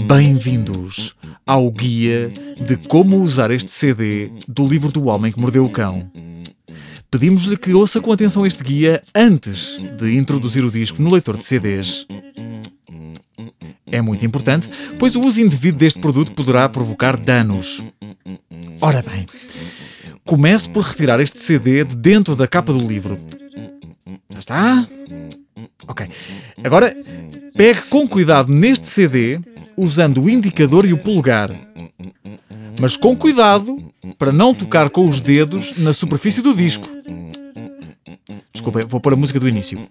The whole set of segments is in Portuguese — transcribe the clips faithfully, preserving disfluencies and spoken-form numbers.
Bem-vindos ao guia de como usar este C D do livro do Homem que Mordeu o Cão. Pedimos-lhe que ouça com atenção este guia antes de introduzir o disco no leitor de C Ds. É muito importante, pois o uso indevido deste produto poderá provocar danos. Ora bem, comece por retirar este C D de dentro da capa do livro. Já está? Ok. Agora, pegue com cuidado neste C D, usando o indicador e o polegar. Mas com cuidado para não tocar com os dedos na superfície do disco. Desculpa, vou pôr a música do início.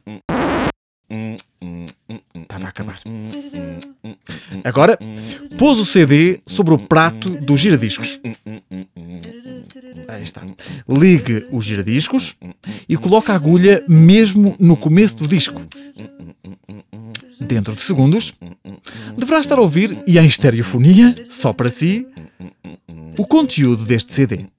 Estava a acabar. Agora, pôs o C D sobre o prato do giradiscos. Aí está. Ligue os giradiscos e coloque a agulha mesmo no começo do disco. Dentro de segundos, deverá estar a ouvir, e em estereofonia, só para si, o conteúdo deste C D.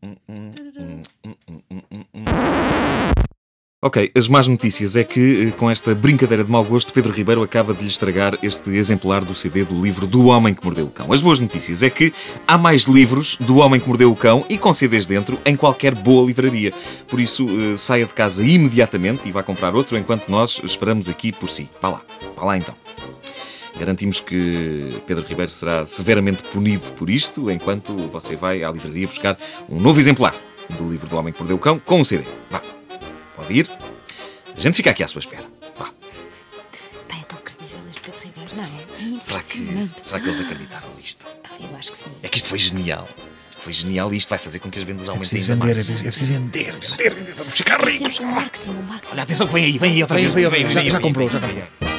Ok, as más notícias é que, com esta brincadeira de mau gosto, Pedro Ribeiro acaba de lhe estragar este exemplar do C D do livro do Homem que Mordeu o Cão. As boas notícias é que há mais livros do Homem que Mordeu o Cão e com C Ds dentro em qualquer boa livraria. Por isso, eh, saia de casa imediatamente e vá comprar outro enquanto nós esperamos aqui por si. Vá lá, vá lá então. Garantimos que Pedro Ribeiro será severamente punido por isto, enquanto você vai à livraria buscar um novo exemplar do livro do Homem que Mordeu o Cão com o C D. Vá. Pode ir. A gente fica aqui à sua espera. Vá. Pá, é tão credível este Pedro Ribeiro, não é? É Será que, será que eles acreditaram nisto? Ah, eu acho que sim. É que isto foi genial. Isto foi genial e isto vai fazer com que as vendas É aumentem preciso ainda vender, mais. é preciso vender, vender, vender. Vamos ficar ricos. Sempre um marketing, um marketing. Olha, atenção que vem aí, vem aí outra Vem, vez. vem, Vem, já- vem, já vem, comprou, vem, já vem, comprou. vem.